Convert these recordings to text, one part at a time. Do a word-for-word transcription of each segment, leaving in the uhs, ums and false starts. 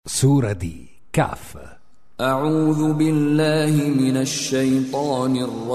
Sura di Kahf. أعوذ بالله من الشيطان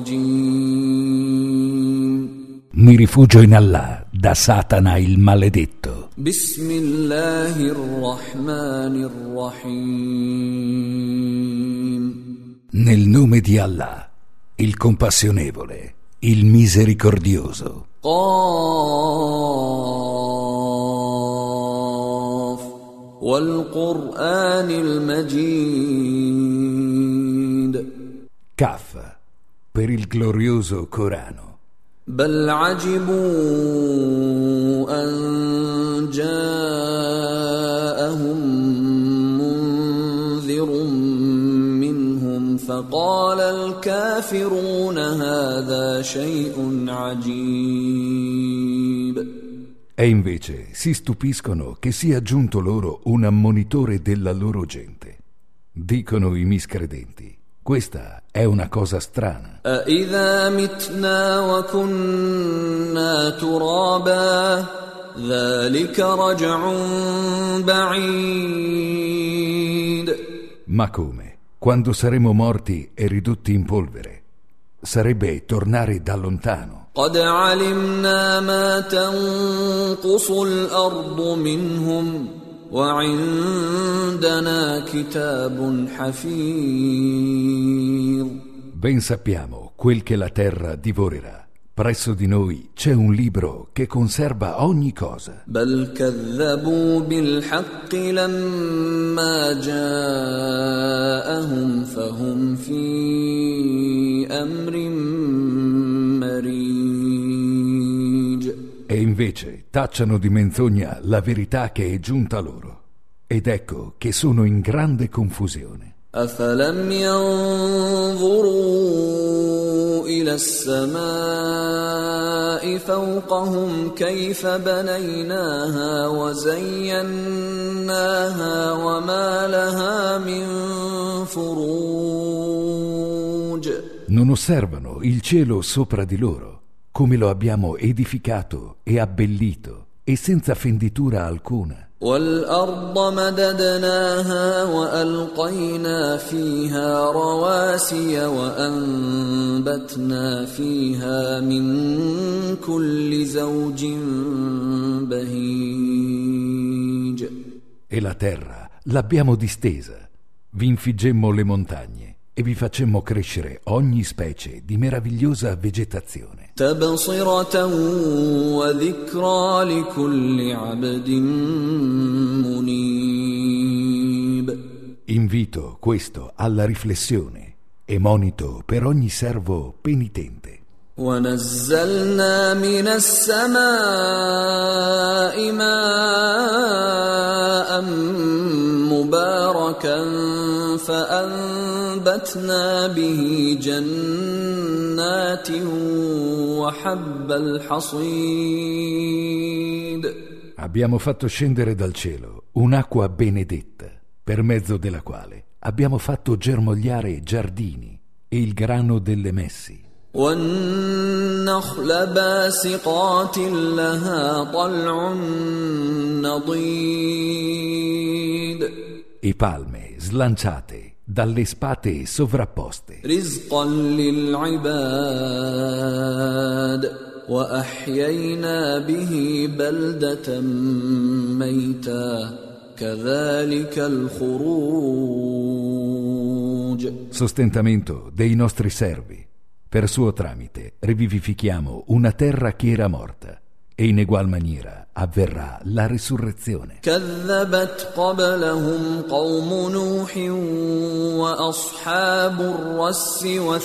الرجيم. Mi rifugio in Allah da Satana il maledetto. بسم الله الرحمن الرحيم. Nel nome di Allah, il compassionevole, il misericordioso. قاف والقرآن المجيد. Kahf, per il glorioso Corano. بل عجبوا أن جاءهم منذر منهم فقال الكافرون هذا شيء عجيب. E invece si stupiscono che sia giunto loro un ammonitore della loro gente. Dicono i miscredenti: questa è una cosa strana. أَإِذَا مِتْنَا وَكُنَّا تُرَابًا ذَلِكَ رَجْعٌ بَعِيدٌ. Ma come? Quando saremo morti e ridotti in polvere? Sarebbe tornare da lontano. قَدْ عَلِمْنَا مَا تَنقُصُ الْأَرْضُ مِنْهُمْ وَعِندَنَا كِتَابٌ حَفِيظٌ. Ben sappiamo quel che la terra divorerà. Presso di noi c'è un libro che conserva ogni cosa. بَلْ كَذَّبُوا بِالْحَقِّ لَمَّا جَاءَهُمْ فَهُمْ فِي أَمْرٍ مَّرِيجٍ. E invece tacciano di menzogna la verità che è giunta loro. Ed ecco che sono in grande confusione. أَفَلَمْ يَنظُرُوا إِلَى السَّمَاءِ فَوْقَهُمْ كَيْفَ بَنَيْنَاهَا وَزَيَّنَّاهَا وَمَا لَهَا مِن فُرُوجٍ. Non osservano il cielo sopra di loro, come lo abbiamo edificato e abbellito e senza fenditura alcuna. وَالْأَرْضَ مَدَدْنَاهَا وَأَلْقَيْنَا فِيهَا رَوَاسِيَ وَأَنبَتْنَا فِيهَا مِن كُلِّ زَوْجٍ بَهِيجٍ. E la terra l'abbiamo distesa, vi infiggemmo le montagne e vi facemmo crescere ogni specie di meravigliosa vegetazione. تَبْصِرَةً وَذِكْرَى لِكُلِّ عَبْدٍ مُنِيبٍ. Invito questo alla riflessione e monito per ogni servo penitente. وَنَزَّلْنَا مِنَ السَّمَاءِ مَاءً مُبَارَكًا فَأَنبَتْنَا بِهِ جَنَّاتٍ وَحَبَّ الْحَصِيدِ. Abbiamo fatto scendere dal cielo un'acqua benedetta, per mezzo della quale abbiamo fatto germogliare giardini e il grano delle messi. وَالنَّخْلَ بَاسِقَاتٍ لَهَا طَلْعٌ نَضِيدٌ. E palme slanciate dalle spate sovrapposte. رِزْقًا لِلْعِبَادِ وَأَحْيَيْنَا بِهِ بَلْدَةً مَيْتًا كَذَلِكَ الْخُرُوجُ. Sostentamento dei nostri servi. Per suo tramite rivivifichiamo una terra che era morta e in egual maniera avverrà la risurrezione. كذبت قبلهم قوم نوح وأصحاب الرس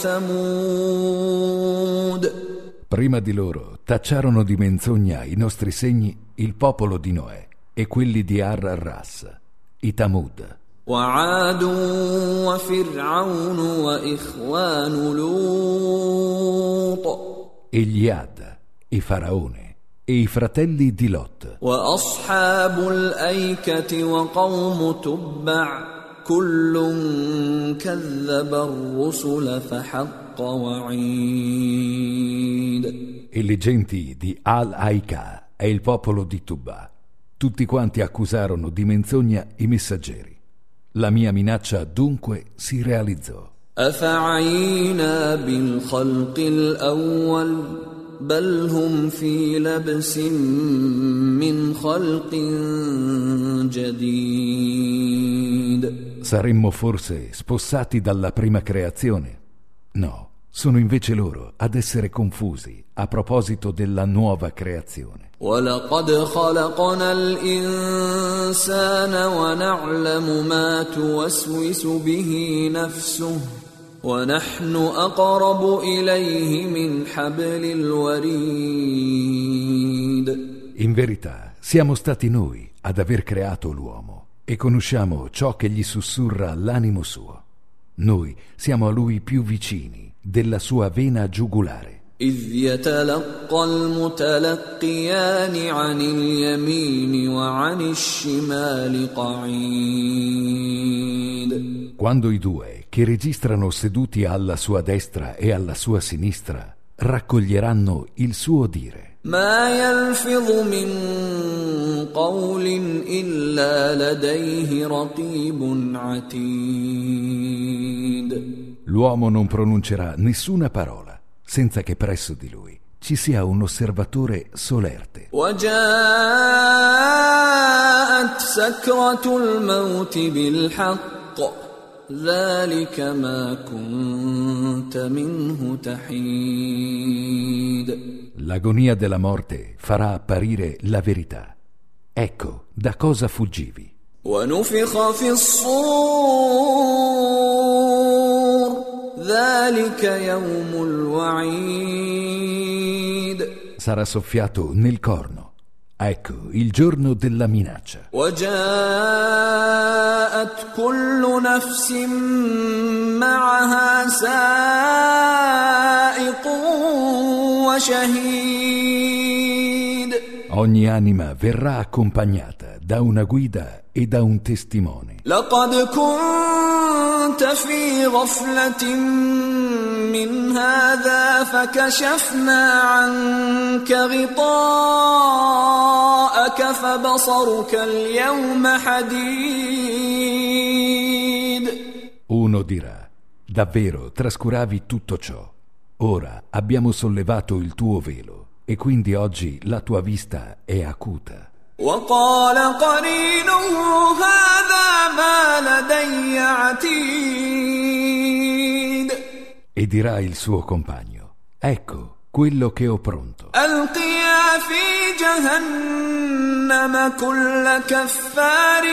وثمود. Prima di loro tacciarono di menzogna i nostri segni il popolo di Noè e quelli di Ar-Ras, i Tamud. وعاد وفرعون وإخوان لوط. E gli Ad, i Faraone e i fratelli di Lot. وأصحاب الأيكة وقوم تبع كل كذب الرسل فحق وعيد. E le genti di Al-Aika e il popolo di Tubba, tutti quanti accusarono di menzogna i messaggeri. La mia minaccia dunque si realizzò. أفعينا بالخلق الأول بل هم في لبس من خلق جديد. Saremmo forse spossati dalla prima creazione? No, sono invece loro ad essere confusi a proposito della nuova creazione. وَلَقَدْ خَلَقْنَا الْإِنسَانَ وَنَعْلَمُ مَا تُوَسْوِسُ بِهِ نَفْسُهُ وَنَحْنُ أَقْرَبُ إِلَيْهِ مِنْ حَبْلِ الْوَرِيدِ. In verità, siamo stati noi ad aver creato l'uomo e conosciamo ciò che gli sussurra l'animo suo. Noi siamo a lui più vicini della sua vena giugulare. إذ يتلقى المتلقيان عن اليمين وعن الشمال قعيد. Quando i due che registrano seduti alla sua destra e alla sua sinistra raccoglieranno il suo dire. ما يلفظ من قول إلا لديه رقيب عتيد. L'uomo non pronuncerà nessuna parola senza che presso di lui ci sia un osservatore solerte. وجاءت سكرة الموت بالحق ذلك ما كنت منه تحيد. L'agonia della morte farà apparire la verità. Ecco da cosa fuggivi. ونفخ في الصور ذلك يوم الوعيد. Sarà soffiato nel corno. Ecco il giorno della minaccia. وجاءت كل نفس معها سائق وشهيد. Ogni anima verrà accompagnata da una guida e da un testimone. لقد كنت في غفلة من هذا فكشفنا عنك غطاءك فبصرك اليوم حديد. Uno dirà: davvero trascuravi tutto ciò. Ora abbiamo sollevato il tuo velo e quindi oggi la tua vista è acuta. وقال قرينه هذا ما لدي عتيد. E dirà il suo compagno: ecco quello che ho pronto. ألقيا في جهنم كل كفار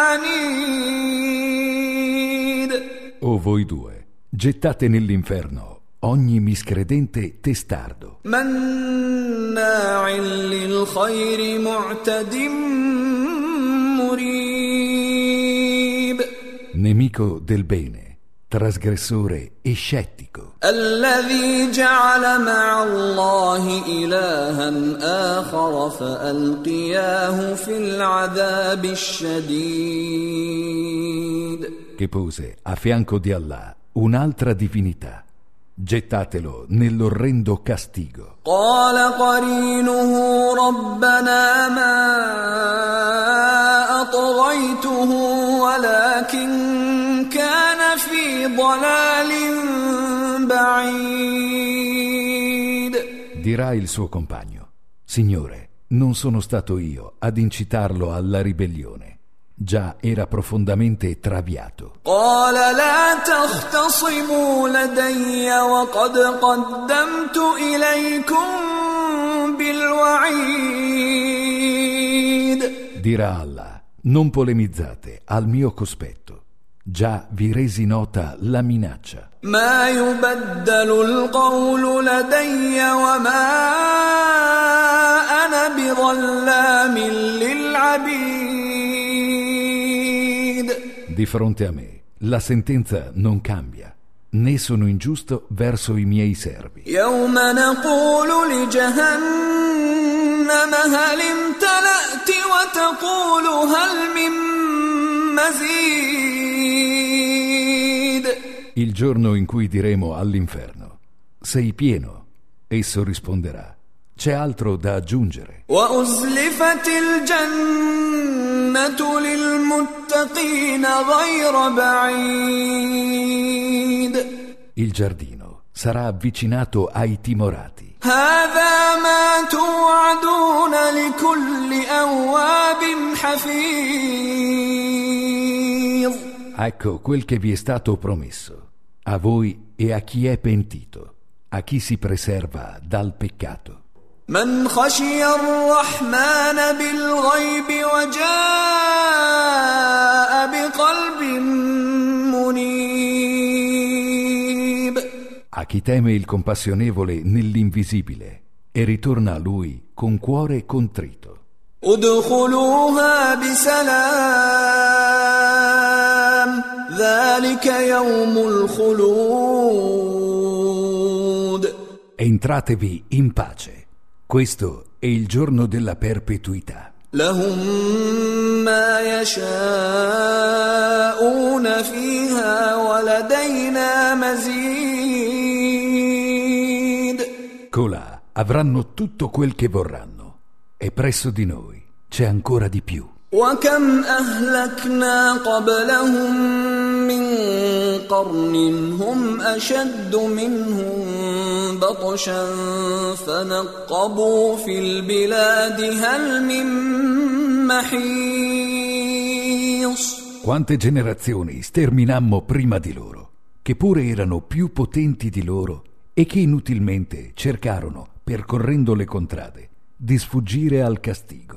عنيد. O voi due, gettate nell'inferno ogni miscredente testardo, مناع للخير معتد مريب. nemico del bene, trasgressore e scettico, الذي جعل مع الله إلها آخر فألقياه في العذاب الشديد. che pose a fianco di Allah un'altra divinità. Gettatelo nell'orrendo castigo. قال قرينه ربنا ما أطغيته ولكن كان في ضلال بعيد. Dirà il suo compagno: Signore, non sono stato io ad incitarlo alla ribellione. Già era profondamente traviato. قال لا تختصموا لدي وقد قدمت إليكم بالوعيد. Dirà Allah: non polemizzate al mio cospetto. Già vi resi nota la minaccia. ما يبدل القول لدي وما أنا بظلام للعبيد. Di fronte a me la sentenza non cambia, né sono ingiusto verso i miei servi. يوم نقول لجهنم هل امتلأت وتقول هل من مزيد. Il giorno in cui diremo all'inferno: sei pieno, esso risponderà: C'è altro da aggiungere. وأزلفت الجنة للمتقين غير بعيد. Il giardino sarà avvicinato ai timorati. هذا ما توعدون لكل أواب حفيظ. Ecco quel che vi è stato promesso, a voi e a chi è pentito, a chi si preserva dal peccato. من خشي الرحمن بالغيب وجاء بقلب منيب. A chi teme il compassionevole nell'invisibile e ritorna a lui con cuore contrito. ادخلوها بسلام ذلك يوم الخلود. Entratevi in pace. Questo è il giorno della perpetuità. لهم ما يشاءون فيها ولدينا مزيد. Colà avranno tutto quel che vorranno e presso di noi c'è ancora di più. وكم أهلكنا قبلهم من قرن هم أشد منهم بطشا فنقبوا في البلاد هل من محيص. Quante generazioni sterminammo prima di loro, che pure erano più potenti di loro e che inutilmente cercarono, percorrendo le contrade, di sfuggire al castigo.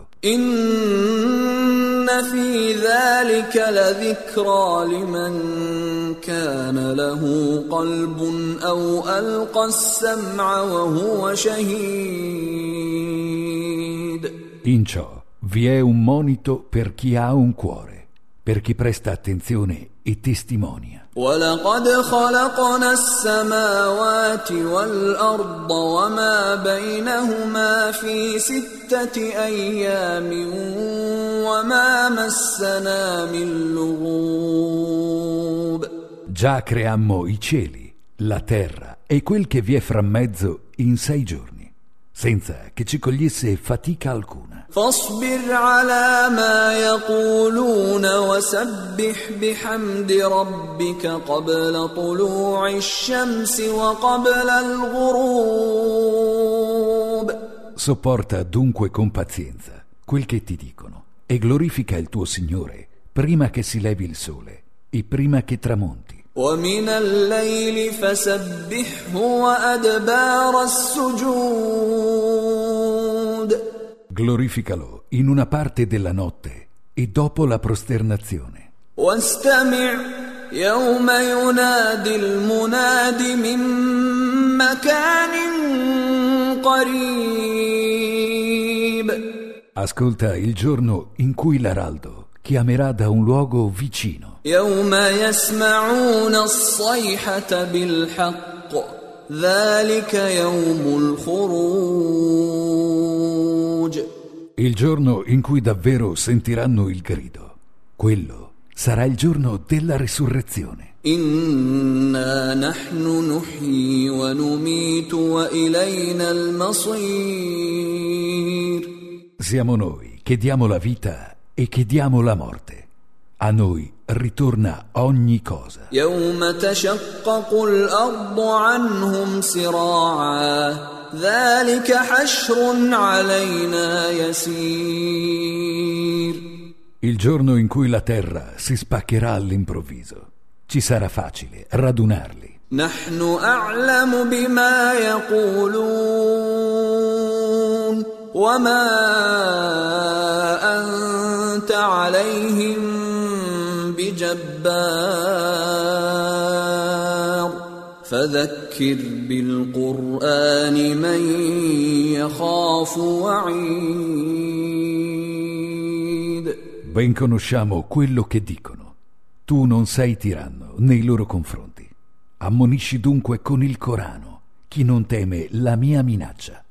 إن في ذلك لذكرى لمن كان له قلب أو ألقى السمع وهو شهيد. In ciò vi è un monito per chi ha un cuore, per chi presta attenzione e testimonia. ولقد خلقنا السماوات والأرض وما بينهما في ستة أيام وما مسنا من لغوب. Già creammo i cieli, la terra e quel che vi è fra mezzo in sei giorni, senza che ci cogliesse fatica alcuna. فاصبر على ما يقولون وسبح بحمد ربك قبل طلوع الشمس وقبل الغروب. Sopporta dunque con pazienza quel che ti dicono e glorifica il tuo Signore prima che si levi il sole e prima che tramonti. ومن الليل فسبحه وأدبار السجود. Glorificalo in una parte della notte e dopo la prosternazione. واستمع يوم ينادي المناد من مكان قريب. Ascolta il giorno in cui l'araldo chiamerà da un luogo vicino. يوم يسمعون الصيحة بالحق ذلك يوم الخروج. Il giorno in cui davvero sentiranno il grido. Quello sarà il giorno della risurrezione. إنا نحن نحيي ونميت وإلينا المصير. Siamo noi che diamo la vita e che diamo la morte. A noi ritorna ogni cosa. يوم تشقق الأرض عنهم سراعا ذلك حشر علينا يسير. Il giorno in cui la terra si spaccherà all'improvviso, ci sarà facile radunarli. نحن أعلم بما يقولون وما أنت عليهم بجبار فذكر بالقرآن من يخاف وعيد. Ben conosciamo quello che dicono. Tu non sei tiranno nei loro confronti. Ammonisci dunque con il Corano chi non teme la mia minaccia.